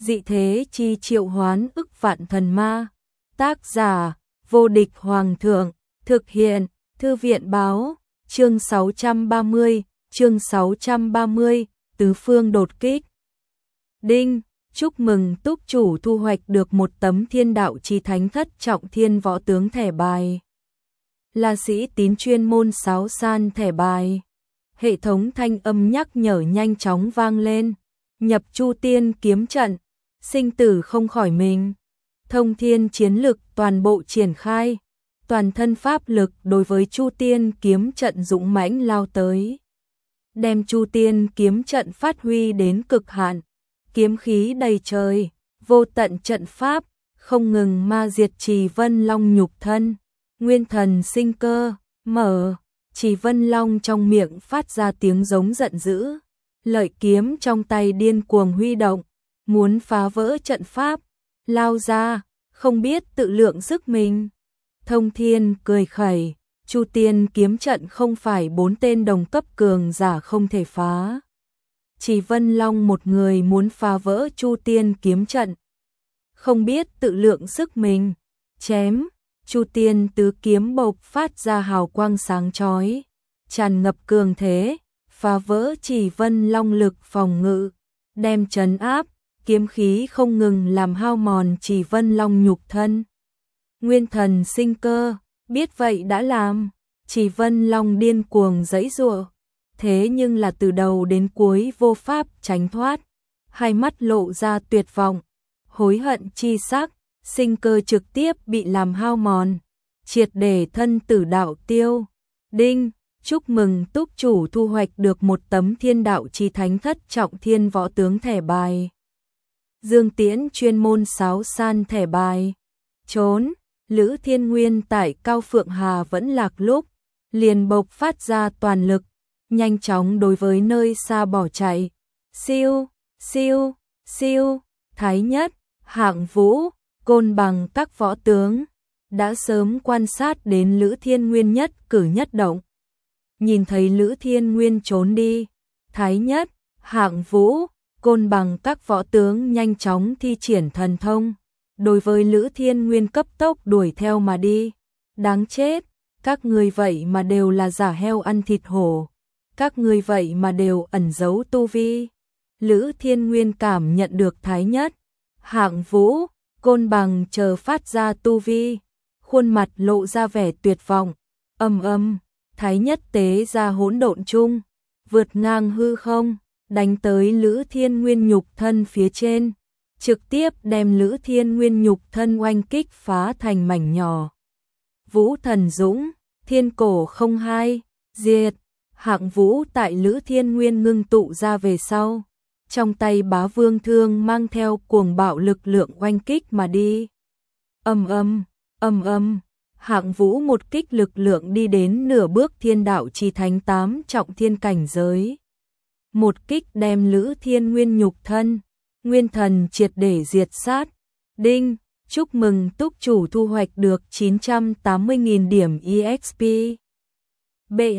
Dị thế chi triệu hoán ức vạn thần ma. Tác giả: Vô địch hoàng thượng. Thực hiện: Thư viện báo. Chương 630, tứ phương đột kích. Đinh, chúc mừng túc chủ thu hoạch được một tấm Thiên Đạo Chí Thánh Thất Trọng Thiên võ tướng thẻ bài. Là sĩ tín chuyên môn sáo san thẻ bài. Hệ thống thanh âm nhắc nhở nhanh chóng vang lên. Nhập Chu Tiên kiếm trận, sinh tử không khỏi mình. Thông thiên chiến lực toàn bộ triển khai. Toàn thân pháp lực đối với Chu Tiên kiếm trận dũng mãnh lao tới. Đem Chu Tiên kiếm trận phát huy đến cực hạn. Kiếm khí đầy trời, vô tận trận pháp, không ngừng ma diệt Trì Vân Long nhục thân. Nguyên thần sinh cơ, mở. Trì Vân Long trong miệng phát ra tiếng giống giận dữ. Lợi kiếm trong tay điên cuồng huy động, muốn phá vỡ trận pháp, lao ra, không biết tự lượng sức mình. Thông thiên cười khẩy, Chu Tiên kiếm trận không phải 4 tên đồng cấp cường giả không thể phá. Trì Vân Long một người muốn phá vỡ Chu Tiên kiếm trận, không biết tự lượng sức mình, chém. Chu Tiên tứ kiếm bộc phát ra hào quang sáng chói, tràn ngập cường thế, phá vỡ Trì Vân Long lực phòng ngự, đem trấn áp, kiếm khí không ngừng làm hao mòn Trì Vân Long nhục thân. Nguyên thần sinh cơ, biết vậy đã làm, Trì Vân Long điên cuồng giãy giụa, thế nhưng là từ đầu đến cuối vô pháp tránh thoát, hai mắt lộ ra tuyệt vọng, hối hận chi sắc, sinh cơ trực tiếp bị làm hao mòn, triệt để thân tử đạo tiêu. Đinh, chúc mừng túc chủ thu hoạch được một tấm Thiên Đạo Chí Thánh Thất Trọng Thiên võ tướng thẻ bài. Dương Tiễn chuyên môn sáo san thẻ bài. Trốn, Lữ Thiên Nguyên tại Cao Phượng Hà vẫn lạc lúc, liền bộc phát ra toàn lực, nhanh chóng đối với nơi xa bỏ chạy. Siêu, siêu, siêu, Thái Nhất, Hạng Vũ, Côn Bằng các võ tướng đã sớm quan sát đến Lữ Thiên Nguyên nhất cử nhất động. Nhìn thấy Lữ Thiên Nguyên trốn đi, Thái Nhất, Hạng Vũ, Côn Bằng các võ tướng nhanh chóng thi triển thần thông, đối với Lữ Thiên Nguyên cấp tốc đuổi theo mà đi. Đáng chết, các ngươi vậy mà đều là giả heo ăn thịt hổ, các ngươi vậy mà đều ẩn giấu tu vi. Lữ Thiên Nguyên cảm nhận được Thái Nhất, Hạng Vũ, Côn Bằng chờ phát ra tu vi, khuôn mặt lộ ra vẻ tuyệt vọng. Thái Nhất tế ra hỗn độn chung, vượt ngang hư không, đánh tới Lữ Thiên Nguyên nhục thân phía trên, trực tiếp đem Lữ Thiên Nguyên nhục thân oanh kích phá thành mảnh nhỏ. Vũ Thần Dũng, Thiên Cổ không hai, diệt. Hạng Vũ tại Lữ Thiên Nguyên ngưng tụ ra về sau, trong tay Bá Vương thương mang theo cuồng bạo lực lượng oanh kích mà đi. Hạng Vũ một kích lực lượng đi đến nửa bước Thiên Đạo Chí Thánh 8 trọng thiên cảnh giới. Một kích đem Lữ Thiên Nguyên nhục thân, nguyên thần triệt để diệt sát. Đinh, chúc mừng túc chủ thu hoạch được 980.000 điểm EXP. Bệ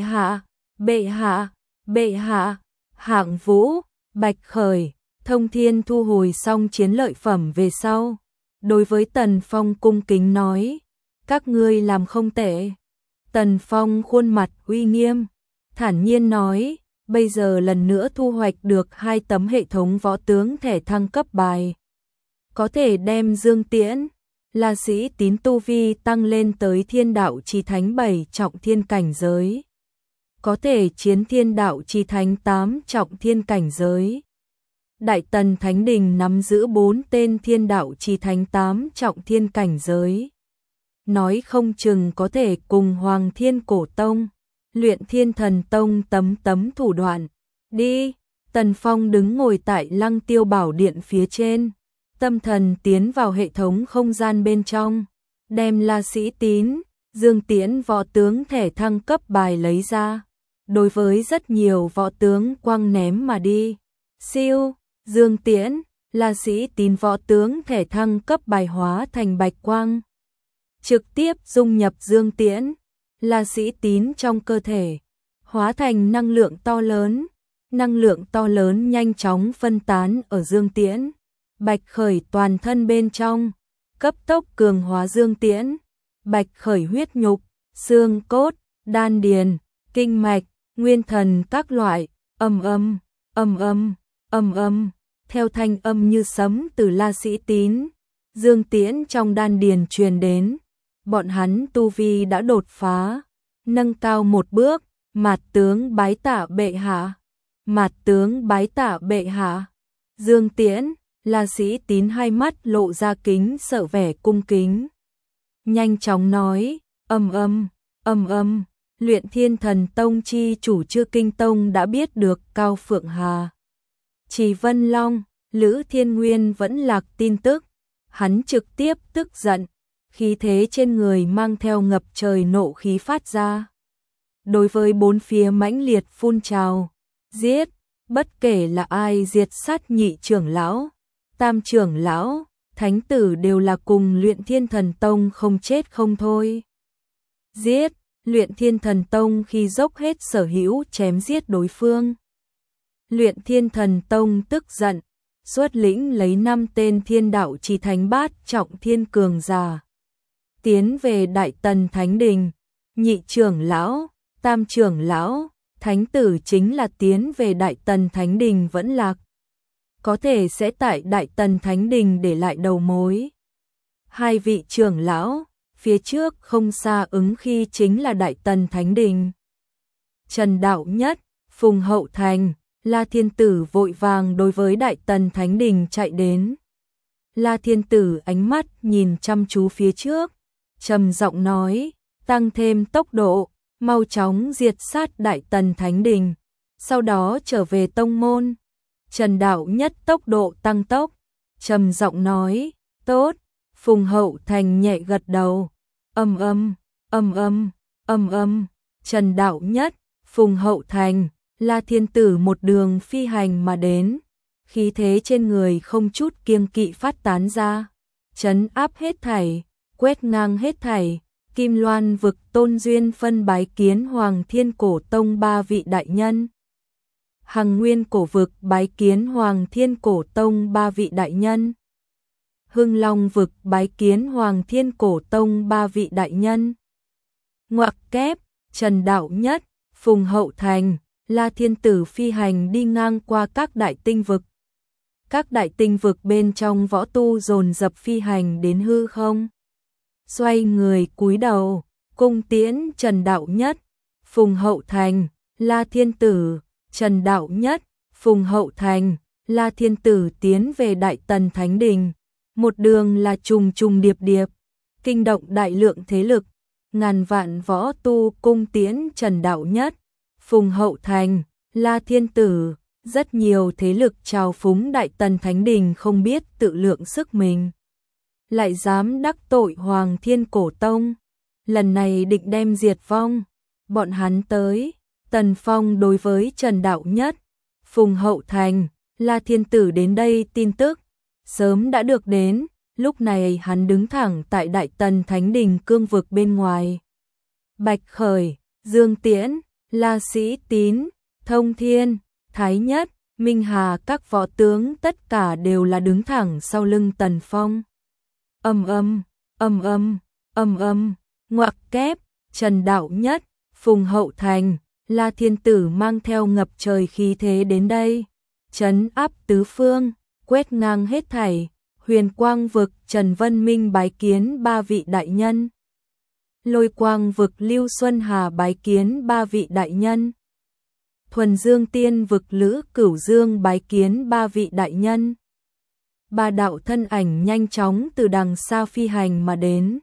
hạ, Hạng Vũ, Bạch Khởi, Thông Thiên thu hồi xong chiến lợi phẩm về sau, đối với Tần Phong cung kính nói, các ngươi làm không tệ. Tần Phong khuôn mặt uy nghiêm, thản nhiên nói, bây giờ lần nữa thu hoạch được 2 tấm hệ thống võ tướng thẻ thăng cấp bài. Có thể đem Dương Tiễn, là sĩ tín tu vi tăng lên tới Thiên Đạo Chí Thánh 7 trọng thiên cảnh giới. Có thể chiến Thiên Đạo Chí Thánh 8 trọng thiên cảnh giới. Đại Tần Thánh Đình nắm giữ 4 tên Thiên Đạo Chí Thánh 8 trọng thiên cảnh giới. Nói không chừng có thể cùng Hoàng Thiên Cổ Tông, Luyện Thiên Thần Tông tấm thủ đoạn. Đi, Tần Phong đứng ngồi tại Lăng Tiêu Bảo Điện phía trên, tâm thần tiến vào hệ thống không gian bên trong, đem La Sĩ Tín, Dương Tiễn võ tướng thẻ thăng cấp bài lấy ra, đối với rất nhiều võ tướng quăng ném mà đi. Siêu, Dương Tiễn, La Sĩ Tín võ tướng thẻ thăng cấp bài hóa thành bạch quang, trực tiếp dung nhập Dương Tiễn, La Sĩ Tín trong cơ thể, hóa thành năng lượng to lớn nhanh chóng phân tán ở Dương Tiễn, Bạch Khởi toàn thân bên trong, cấp tốc cường hóa Dương Tiễn. Bạch Khởi huyết nhục, xương cốt, đan điền, kinh mạch, nguyên thần các loại, ầm ầm, ầm ầm, ầm ầm, theo thanh âm như sấm từ La Sĩ Tín, Dương Tiễn trong đan điền truyền đến, bọn hắn tu vi đã đột phá, nâng cao một bước, Mạt tướng bái tạ bệ hạ. Mạt tướng bái tạ bệ hạ. Dương Tiễn, La Sĩ Tín hai mắt lộ ra kính sợ vẻ cung kính. Nhanh chóng nói, ầm ầm, ầm ầm, Luyện Thiên Thần Tông chi chủ Chư Kinh Tông đã biết được Cao Phượng Hà, Chỉ Vân Long, Lữ Thiên Nguyên vẫn lạc tin tức, hắn trực tiếp tức giận, khí thế trên người mang theo ngập trời nộ khí phát ra. Đối với bốn phía mãnh liệt phun trào, giết, bất kể là ai diệt sát nhị trưởng lão, tam trưởng lão, thánh tử đều là cùng Luyện Thiên Thần Tông không chết không thôi. Giết, Luyện Thiên Thần Tông khi dốc hết sở hữu chém giết đối phương. Luyện Thiên Thần Tông tức giận, xuất lĩnh lấy 5 tên thiên đạo chỉ thánh bát trọng thiên cường giả, tiến về Đại Tần Thánh Đình. Nhị trưởng lão, tam trưởng lão, thánh tử chính là tiến về Đại Tần Thánh Đình vẫn lạc, có thể sẽ tại Đại Tần Thánh Đình để lại đầu mối. Hai vị trưởng lão, phía trước không xa ứng khi chính là Đại Tần Thánh Đình. Trần Đạo Nhất, Phùng Hậu Thành, La Thiên Tử vội vàng đối với Đại Tần Thánh Đình chạy đến. La Thiên Tử ánh mắt nhìn chăm chú phía trước, trầm giọng nói, tăng thêm tốc độ, mau chóng diệt sát Đại Tần Thánh Đình, sau đó trở về tông môn. Trần Đạo Nhất tốc độ tăng tốc, trầm giọng nói, tốt. Phùng Hậu Thành nhẹ gật đầu, ầm ầm, ầm ầm, ầm ầm. Trần Đạo Nhất, Phùng Hậu Thành, La Thiên Tử một đường phi hành mà đến, khí thế trên người không chút kiêng kỵ phát tán ra, trấn áp hết thảy, quét ngang hết thảy. Kim Loan vực Tôn Duyên phân bái kiến Hoàng Thiên Cổ Tông 3 vị đại nhân. Hằng Nguyên Cổ vực bái kiến Hoàng Thiên Cổ Tông 3 vị đại nhân. Hưng Long vực bái kiến Hoàng Thiên Cổ Tông 3 vị đại nhân. Ngoặc kép, Trần Đạo Nhất, Phùng Hậu Thành, La Thiên Tử phi hành đi ngang qua các đại tinh vực. Các đại tinh vực bên trong võ tu dồn dập phi hành đến hư không. Xoay người cúi đầu, cung tiễn Trần Đạo Nhất, Phùng Hậu Thành, La Thiên Tử. Trần Đạo Nhất, Phùng Hậu Thành, La Thiên Tử tiến về Đại Tần Thánh Đình. Một đường là trùng trùng điệp điệp, kinh động đại lượng thế lực, ngàn vạn võ tu cung tiễn Trần Đạo Nhất, Phùng Hậu Thành, La Thiên Tử. Rất nhiều thế lực trào phúng Đại Tần Thánh Đình không biết tự lượng sức mình, lại dám đắc tội Hoàng Thiên Cổ Tông, lần này định đem diệt vong. Bọn hắn tới. Tần Phong đối với Trần Đạo Nhất, Phùng Hậu Thành, La Thiên Tử đến đây tin tức sớm đã được đến, lúc này hắn đứng thẳng tại Đại Tần Thánh Đình cương vực bên ngoài. Bạch Khởi, Dương Tiễn, La Sĩ Tín, Thông Thiên, Thái Nhất, Minh Hà các võ tướng tất cả đều là đứng thẳng sau lưng Tần Phong. Ầm ầm, ầm ầm, ầm ầm, ngoặc kép, Trần Đạo Nhất, Phùng Hậu Thành, La Thiên Tử mang theo ngập trời khí thế đến đây, trấn áp tứ phương, quét ngang hết thảy. Huyền Quang vực Trần Vân Minh bái kiến 3 vị đại nhân. Lôi Quang vực Lưu Xuân Hà bái kiến 3 vị đại nhân. Thuần Dương Tiên vực Lữ Cửu Dương bái kiến 3 vị đại nhân. Ba đạo thân ảnh nhanh chóng từ đằng xa phi hành mà đến.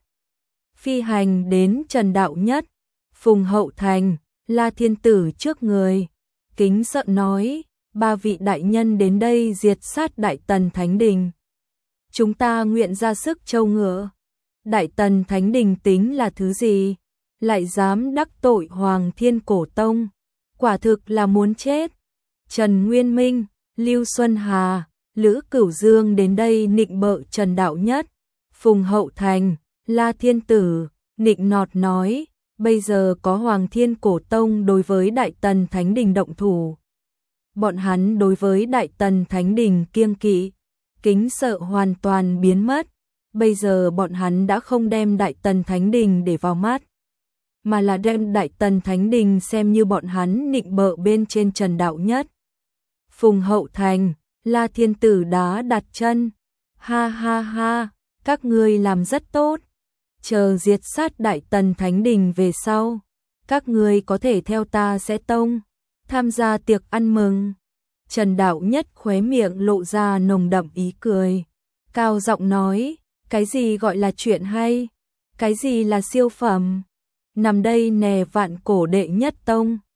Phi hành đến Trần Đạo Nhất, Phùng Hậu Thành, La Thiên Tử trước người, kính sợ nói, 3 vị đại nhân đến đây diệt sát Đại Tần Thánh Đình. Chúng ta nguyện ra sức trâu ngựa. Đại Tần Thánh Đình tính là thứ gì? Lại dám đắc tội Hoàng Thiên Cổ Tông. Quả thực là muốn chết. Trần Nguyên Minh, Lưu Xuân Hà, Lữ Cửu Dương đến đây nịnh bợ Trần Đạo Nhất, Phùng Hậu Thành, La Thiên Tử, nịnh nọt nói, bây giờ có Hoàng Thiên Cổ Tông đối với Đại Tần Thánh Đình động thủ. Bọn hắn đối với Đại Tần Thánh Đình kiêng kỵ, kính sợ hoàn toàn biến mất. Bây giờ bọn hắn đã không đem Đại Tần Thánh Đình để vào mắt, mà là đem Đại Tần Thánh Đình xem như bọn hắn nịnh bợ bên trên Trần Đạo Nhất. Phùng Hậu Thành, La Thiên Tử đá đặt chân. Ha ha ha, các ngươi làm rất tốt. Chờ diệt sát Đại Tần Thánh Đình về sau, các ngươi có thể theo ta sẽ tông, tham gia tiệc ăn mừng. Trần Đạo Nhất khóe miệng lộ ra nồng đậm ý cười, cao giọng nói, cái gì gọi là chuyện hay, cái gì là siêu phẩm, nằm đây nè vạn cổ đệ nhất tông.